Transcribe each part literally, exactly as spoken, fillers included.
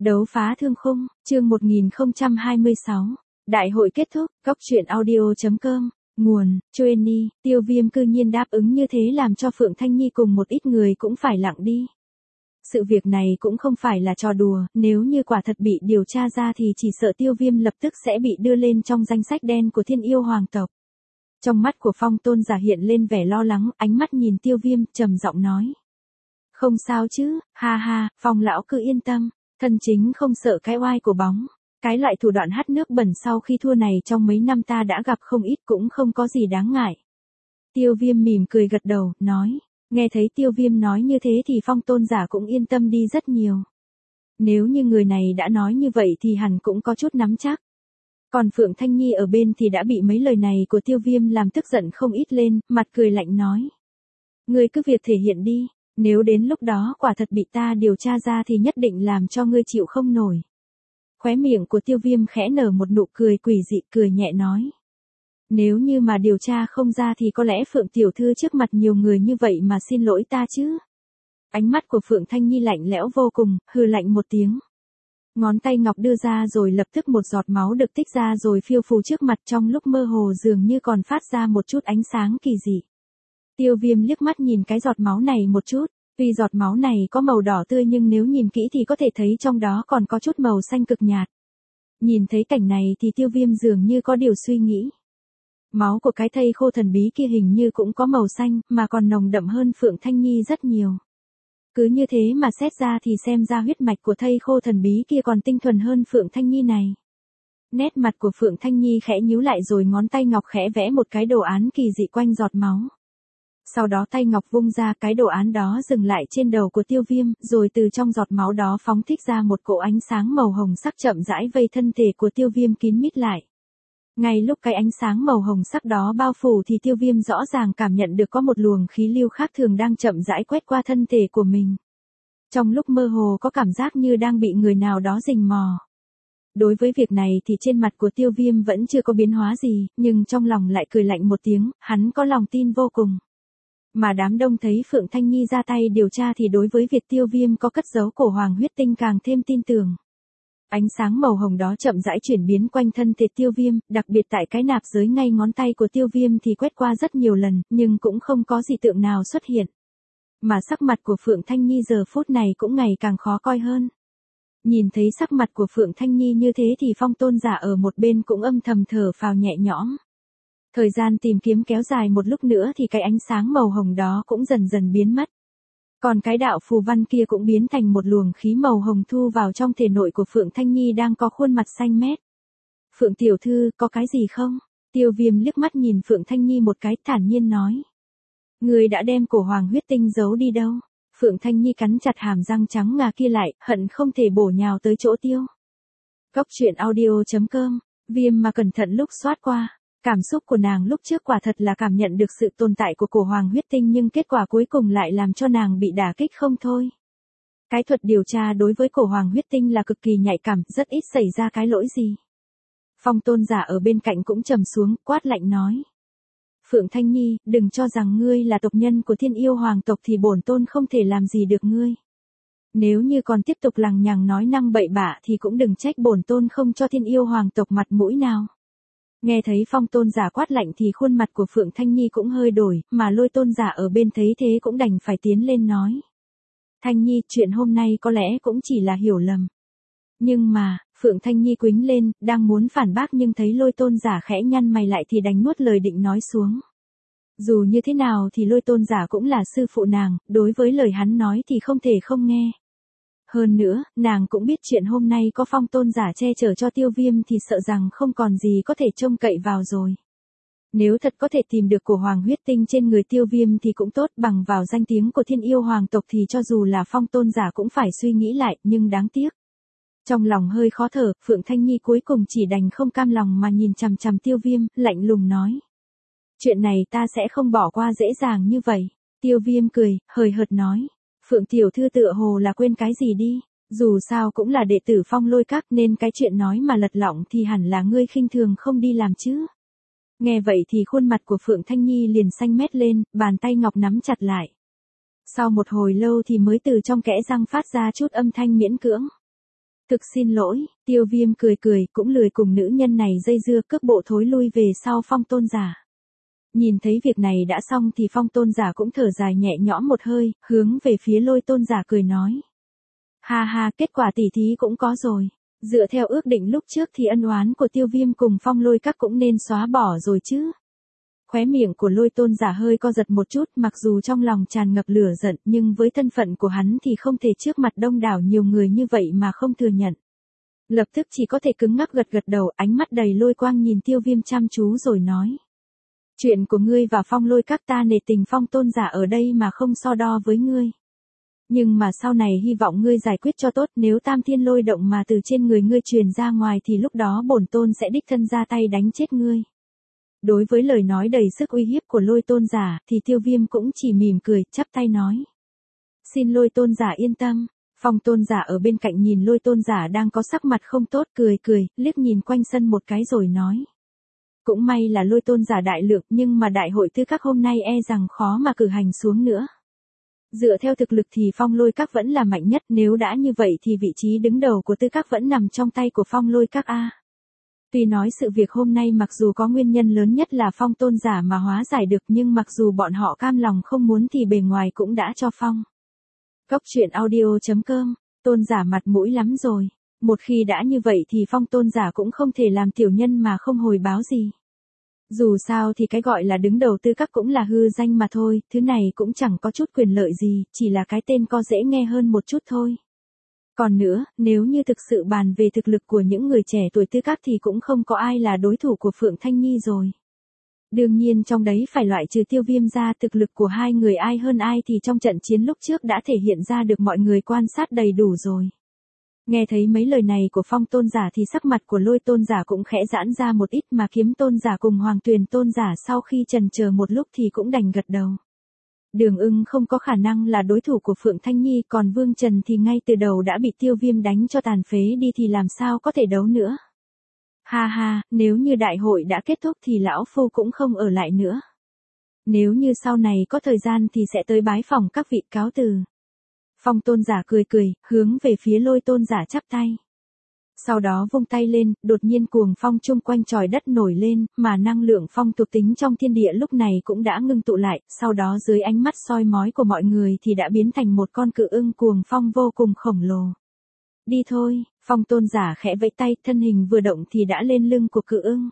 Đấu phá thương khung, chương một nghìn không trăm hai mươi sáu. Đại hội kết thúc, góc truyện audio chấm com, nguồn, Chueni, Tiêu Viêm cư nhiên đáp ứng như thế làm cho Phượng Thanh Nhi cùng một ít người cũng phải lặng đi. Sự việc này cũng không phải là trò đùa, nếu như quả thật bị điều tra ra thì chỉ sợ Tiêu Viêm lập tức sẽ bị đưa lên trong danh sách đen của Thiên Yêu Hoàng tộc. Trong mắt của Phong Tôn giả hiện lên vẻ lo lắng, ánh mắt nhìn Tiêu Viêm, trầm giọng nói. Không sao chứ, ha ha, Phong lão cứ yên tâm. Thân chính không sợ cái oai của bóng. Cái loại thủ đoạn hắt nước bẩn sau khi thua này trong mấy năm ta đã gặp không ít cũng không có gì đáng ngại. Tiêu Viêm mỉm cười gật đầu, nói. Nghe thấy Tiêu Viêm nói như thế thì Phong Tôn giả cũng yên tâm đi rất nhiều. Nếu như người này đã nói như vậy thì hẳn cũng có chút nắm chắc. Còn Phượng Thanh Nhi ở bên thì đã bị mấy lời này của Tiêu Viêm làm tức giận không ít lên, mặt cười lạnh nói. Ngươi cứ việc thể hiện đi. Nếu đến lúc đó quả thật bị ta điều tra ra thì nhất định làm cho ngươi chịu không nổi. Khóe miệng của Tiêu Viêm khẽ nở một nụ cười quỷ dị, cười nhẹ nói. Nếu như mà điều tra không ra thì có lẽ Phượng tiểu thư trước mặt nhiều người như vậy mà xin lỗi ta chứ. Ánh mắt của Phượng Thanh Nhi lạnh lẽo vô cùng, hừ lạnh một tiếng. Ngón tay ngọc đưa ra rồi lập tức một giọt máu được tích ra rồi phiêu phù trước mặt, trong lúc mơ hồ dường như còn phát ra một chút ánh sáng kỳ dị. Tiêu Viêm liếc mắt nhìn cái giọt máu này một chút, tuy giọt máu này có màu đỏ tươi nhưng nếu nhìn kỹ thì có thể thấy trong đó còn có chút màu xanh cực nhạt. Nhìn thấy cảnh này thì Tiêu Viêm dường như có điều suy nghĩ. Máu của cái thây khô thần bí kia hình như cũng có màu xanh, mà còn nồng đậm hơn Phượng Thanh Nhi rất nhiều. Cứ như thế mà xét ra thì xem ra huyết mạch của thây khô thần bí kia còn tinh thuần hơn Phượng Thanh Nhi này. Nét mặt của Phượng Thanh Nhi khẽ nhíu lại rồi ngón tay ngọc khẽ vẽ một cái đồ án kỳ dị quanh giọt máu. Sau đó tay ngọc vung ra, cái đồ án đó dừng lại trên đầu của Tiêu Viêm, rồi từ trong giọt máu đó phóng thích ra một cỗ ánh sáng màu hồng sắc chậm rãi vây thân thể của Tiêu Viêm kín mít lại. Ngay lúc cái ánh sáng màu hồng sắc đó bao phủ thì Tiêu Viêm rõ ràng cảm nhận được có một luồng khí lưu khác thường đang chậm rãi quét qua thân thể của mình. Trong lúc mơ hồ có cảm giác như đang bị người nào đó rình mò. Đối với việc này thì trên mặt của Tiêu Viêm vẫn chưa có biến hóa gì, nhưng trong lòng lại cười lạnh một tiếng, hắn có lòng tin vô cùng. Mà đám đông thấy Phượng Thanh Nhi ra tay điều tra thì đối với việc Tiêu Viêm có cất giấu cổ hoàng huyết tinh càng thêm tin tưởng. Ánh sáng màu hồng đó chậm rãi chuyển biến quanh thân thể Tiêu Viêm, đặc biệt tại cái nạp giới ngay ngón tay của Tiêu Viêm thì quét qua rất nhiều lần, nhưng cũng không có dị tượng nào xuất hiện. Mà sắc mặt của Phượng Thanh Nhi giờ phút này cũng ngày càng khó coi hơn. Nhìn thấy sắc mặt của Phượng Thanh Nhi như thế thì Phong Tôn giả ở một bên cũng âm thầm thở phào nhẹ nhõm. Thời gian tìm kiếm kéo dài một lúc nữa thì cái ánh sáng màu hồng đó cũng dần dần biến mất. Còn cái đạo phù văn kia cũng biến thành một luồng khí màu hồng thu vào trong thể nội của Phượng Thanh Nhi đang có khuôn mặt xanh mét. Phượng tiểu thư, có cái gì không? Tiêu Viêm liếc mắt nhìn Phượng Thanh Nhi một cái, thản nhiên nói. Người đã đem cổ hoàng huyết tinh giấu đi đâu? Phượng Thanh Nhi cắn chặt hàm răng trắng ngà kia lại, hận không thể bổ nhào tới chỗ Tiêu. Góc truyện audio chấm com, Viêm mà cẩn thận lúc xoát qua. Cảm xúc của nàng lúc trước quả thật là cảm nhận được sự tồn tại của cổ hoàng huyết tinh nhưng kết quả cuối cùng lại làm cho nàng bị đả kích không thôi. Cái thuật điều tra đối với cổ hoàng huyết tinh là cực kỳ nhạy cảm, rất ít xảy ra cái lỗi gì. Phong Tôn giả ở bên cạnh cũng trầm xuống, quát lạnh nói. Phượng Thanh Nhi, đừng cho rằng ngươi là tộc nhân của Thiên Yêu Hoàng tộc thì bổn tôn không thể làm gì được ngươi. Nếu như còn tiếp tục lằng nhằng nói năng bậy bạ thì cũng đừng trách bổn tôn không cho Thiên Yêu Hoàng tộc mặt mũi nào. Nghe thấy Phong Tôn giả quát lạnh thì khuôn mặt của Phượng Thanh Nhi cũng hơi đổi, mà Lôi Tôn giả ở bên thấy thế cũng đành phải tiến lên nói. Thanh Nhi, chuyện hôm nay có lẽ cũng chỉ là hiểu lầm. Nhưng mà, Phượng Thanh Nhi quýnh lên, đang muốn phản bác nhưng thấy Lôi Tôn giả khẽ nhăn mày lại thì đành nuốt lời định nói xuống. Dù như thế nào thì Lôi Tôn giả cũng là sư phụ nàng, đối với lời hắn nói thì không thể không nghe. Hơn nữa, nàng cũng biết chuyện hôm nay có Phong Tôn giả che chở cho Tiêu Viêm thì sợ rằng không còn gì có thể trông cậy vào rồi. Nếu thật có thể tìm được cổ hoàng huyết tinh trên người Tiêu Viêm thì cũng tốt, bằng vào danh tiếng của Thiên Yêu Hoàng tộc thì cho dù là Phong Tôn giả cũng phải suy nghĩ lại, nhưng đáng tiếc. Trong lòng hơi khó thở, Phượng Thanh Nhi cuối cùng chỉ đành không cam lòng mà nhìn chằm chằm Tiêu Viêm, lạnh lùng nói. Chuyện này ta sẽ không bỏ qua dễ dàng như vậy. Tiêu Viêm cười, hời hợt nói. Phượng tiểu thư tựa hồ là quên cái gì đi, dù sao cũng là đệ tử Phong Lôi Các nên cái chuyện nói mà lật lọng thì hẳn là ngươi khinh thường không đi làm chứ. Nghe vậy thì khuôn mặt của Phượng Thanh Nhi liền xanh mét lên, bàn tay ngọc nắm chặt lại. Sau một hồi lâu thì mới từ trong kẽ răng phát ra chút âm thanh miễn cưỡng. Thực xin lỗi, Tiêu Viêm cười cười, cũng lười cùng nữ nhân này dây dưa, cước bộ thối lui về sau Phong tôn giả. Nhìn thấy việc này đã xong thì Phong tôn giả cũng thở dài nhẹ nhõm một hơi, hướng về phía Lôi tôn giả cười nói. Ha ha, kết quả tỉ thí cũng có rồi. Dựa theo ước định lúc trước thì ân oán của Tiêu Viêm cùng Phong Lôi các cũng nên xóa bỏ rồi chứ. Khóe miệng của Lôi tôn giả hơi co giật một chút, mặc dù trong lòng tràn ngập lửa giận, nhưng với thân phận của hắn thì không thể trước mặt đông đảo nhiều người như vậy mà không thừa nhận. Lập tức chỉ có thể cứng ngắc gật gật đầu, ánh mắt đầy lôi quang nhìn Tiêu Viêm chăm chú rồi nói. Chuyện của ngươi và Phong Lôi các ta nể tình Phong tôn giả ở đây mà không so đo với ngươi. Nhưng mà sau này hy vọng ngươi giải quyết cho tốt, nếu tam thiên lôi động mà từ trên người ngươi truyền ra ngoài thì lúc đó bổn tôn sẽ đích thân ra tay đánh chết ngươi. Đối với lời nói đầy sức uy hiếp của Lôi tôn giả thì Tiêu Viêm cũng chỉ mỉm cười, chắp tay nói. Xin Lôi tôn giả yên tâm. Phong tôn giả ở bên cạnh nhìn Lôi tôn giả đang có sắc mặt không tốt, cười cười, liếc nhìn quanh sân một cái rồi nói. Cũng may là Lôi tôn giả đại lượng, nhưng mà đại hội tư các hôm nay e rằng khó mà cử hành xuống nữa. Dựa theo thực lực thì Phong Lôi các vẫn là mạnh nhất, nếu đã như vậy thì vị trí đứng đầu của tư các vẫn nằm trong tay của Phong Lôi các a. Tuy nói sự việc hôm nay mặc dù có nguyên nhân lớn nhất là Phong tôn giả mà hóa giải được, nhưng mặc dù bọn họ cam lòng không muốn thì bề ngoài cũng đã cho Phong. Cốc truyện audio chấm com, tôn giả mặt mũi lắm rồi. Một khi đã như vậy thì Phong tôn giả cũng không thể làm tiểu nhân mà không hồi báo gì. Dù sao thì cái gọi là đứng đầu tư các cũng là hư danh mà thôi, thứ này cũng chẳng có chút quyền lợi gì, chỉ là cái tên có dễ nghe hơn một chút thôi. Còn nữa, nếu như thực sự bàn về thực lực của những người trẻ tuổi tư các thì cũng không có ai là đối thủ của Phượng Thanh Nhi rồi. Đương nhiên trong đấy phải loại trừ Tiêu Viêm ra, thực lực của hai người ai hơn ai thì trong trận chiến lúc trước đã thể hiện ra được, mọi người quan sát đầy đủ rồi. Nghe thấy mấy lời này của Phong tôn giả thì sắc mặt của Lôi tôn giả cũng khẽ giãn ra một ít, mà Kiếm tôn giả cùng Hoàng Tuyền tôn giả sau khi chần chờ một lúc thì cũng đành gật đầu. Đường Ưng không có khả năng là đối thủ của Phượng Thanh Nhi, còn Vương Trần thì ngay từ đầu đã bị Tiêu Viêm đánh cho tàn phế đi thì làm sao có thể đấu nữa. Ha ha, nếu như đại hội đã kết thúc thì lão phu cũng không ở lại nữa. Nếu như sau này có thời gian thì sẽ tới bái phòng các vị, cáo từ. Phong tôn giả cười cười, hướng về phía Lôi tôn giả chắp tay. Sau đó vung tay lên, đột nhiên cuồng phong chung quanh tròi đất nổi lên, mà năng lượng phong thuộc tính trong thiên địa lúc này cũng đã ngưng tụ lại, sau đó dưới ánh mắt soi mói của mọi người thì đã biến thành một con cự ưng cuồng phong vô cùng khổng lồ. Đi thôi, Phong tôn giả khẽ vẫy tay, thân hình vừa động thì đã lên lưng của cự ưng.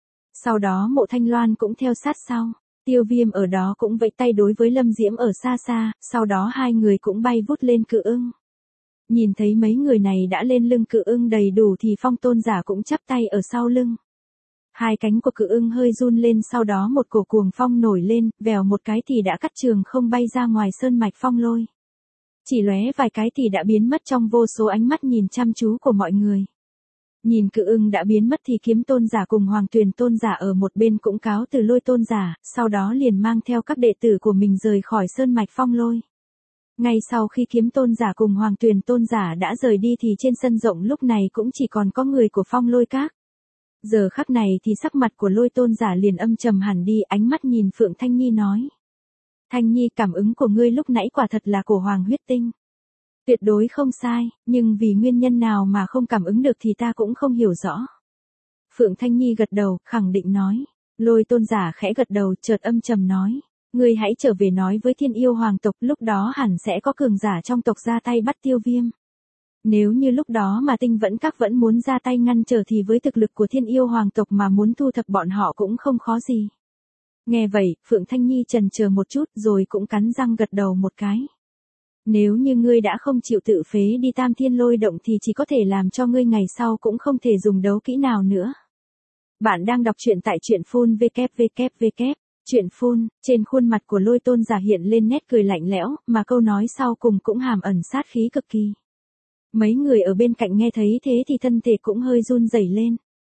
Sau đó Mộ Thanh Loan cũng theo sát sau. Tiêu Viêm ở đó cũng vẫy tay đối với Lâm Diễm ở xa xa, sau đó hai người cũng bay vút lên cự ưng. Nhìn thấy mấy người này đã lên lưng cự ưng đầy đủ thì Phong tôn giả cũng chắp tay ở sau lưng. Hai cánh của cự ưng hơi run lên, sau đó một cổ cuồng phong nổi lên, vèo một cái thì đã cắt trường không bay ra ngoài sơn mạch Phong Lôi. Chỉ lóe vài cái thì đã biến mất trong vô số ánh mắt nhìn chăm chú của mọi người. Nhìn cự ưng đã biến mất thì Kiếm tôn giả cùng Hoàng Tuyền tôn giả ở một bên cũng cáo từ Lôi tôn giả, sau đó liền mang theo các đệ tử của mình rời khỏi sơn mạch Phong Lôi. Ngay sau khi Kiếm tôn giả cùng Hoàng Tuyền tôn giả đã rời đi thì trên sân rộng lúc này cũng chỉ còn có người của Phong Lôi các. Giờ khắc này thì sắc mặt của Lôi tôn giả liền âm trầm hẳn đi, ánh mắt nhìn Phượng Thanh Nhi nói. Thanh Nhi, cảm ứng của ngươi lúc nãy quả thật là cổ hoàng huyết tinh. Tuyệt đối không sai, nhưng vì nguyên nhân nào mà không cảm ứng được thì ta cũng không hiểu rõ. Phượng Thanh Nhi gật đầu, khẳng định nói. Lôi tôn giả khẽ gật đầu, chợt âm trầm nói. Ngươi hãy trở về nói với Thiên Yêu Hoàng tộc, lúc đó hẳn sẽ có cường giả trong tộc ra tay bắt Tiêu Viêm. Nếu như lúc đó mà Tinh Vẫn Các vẫn muốn ra tay ngăn trở thì với thực lực của Thiên Yêu Hoàng tộc mà muốn thu thập bọn họ cũng không khó gì. Nghe vậy, Phượng Thanh Nhi chần chờ một chút rồi cũng cắn răng gật đầu một cái. Nếu như ngươi đã không chịu tự phế đi Tam Thiên Lôi Động thì chỉ có thể làm cho ngươi ngày sau cũng không thể dùng đấu kỹ nào nữa. Bạn đang đọc truyện tại truyện phun vê kép vê kép vê kép. Truyện phun, trên khuôn mặt của Lôi tôn giả hiện lên nét cười lạnh lẽo, mà câu nói sau cùng cũng hàm ẩn sát khí cực kỳ. Mấy người ở bên cạnh nghe thấy thế thì thân thể cũng hơi run rẩy lên.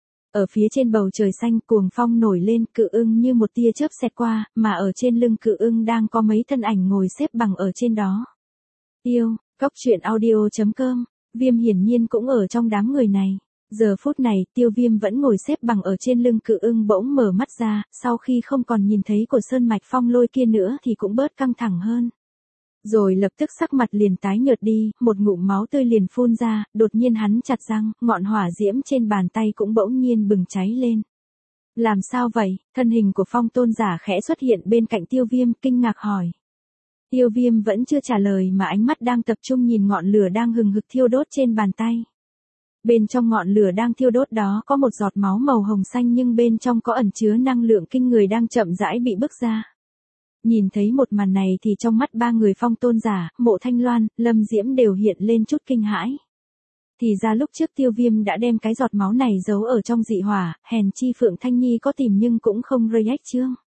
Ở phía trên bầu trời xanh cuồng phong nổi lên, cự ưng như một tia chớp xẹt qua, mà ở trên lưng cự ưng đang có mấy thân ảnh ngồi xếp bằng ở trên đó. Yêu, Cốc truyện audio chấm com, Viêm hiển nhiên cũng ở trong đám người này. Giờ phút này, Tiêu Viêm vẫn ngồi xếp bằng ở trên lưng cự ưng bỗng mở mắt ra, sau khi không còn nhìn thấy của sơn mạch Phong Lôi kia nữa thì cũng bớt căng thẳng hơn. Rồi lập tức sắc mặt liền tái nhợt đi, một ngụm máu tươi liền phun ra, đột nhiên hắn chặt răng, ngọn hỏa diễm trên bàn tay cũng bỗng nhiên bừng cháy lên. Làm sao vậy? Thân hình của Phong tôn giả khẽ xuất hiện bên cạnh Tiêu Viêm, kinh ngạc hỏi. Tiêu Viêm vẫn chưa trả lời mà ánh mắt đang tập trung nhìn ngọn lửa đang hừng hực thiêu đốt trên bàn tay. Bên trong ngọn lửa đang thiêu đốt đó có một giọt máu màu hồng xanh nhưng bên trong có ẩn chứa năng lượng kinh người đang chậm rãi bị bức ra. Nhìn thấy một màn này thì trong mắt ba người Phong tôn giả, Mộ Thanh Loan, Lâm Diễm đều hiện lên chút kinh hãi. Thì ra lúc trước Tiêu Viêm đã đem cái giọt máu này giấu ở trong dị hỏa, hèn chi Phượng Thanh Nhi có tìm nhưng cũng không react chương.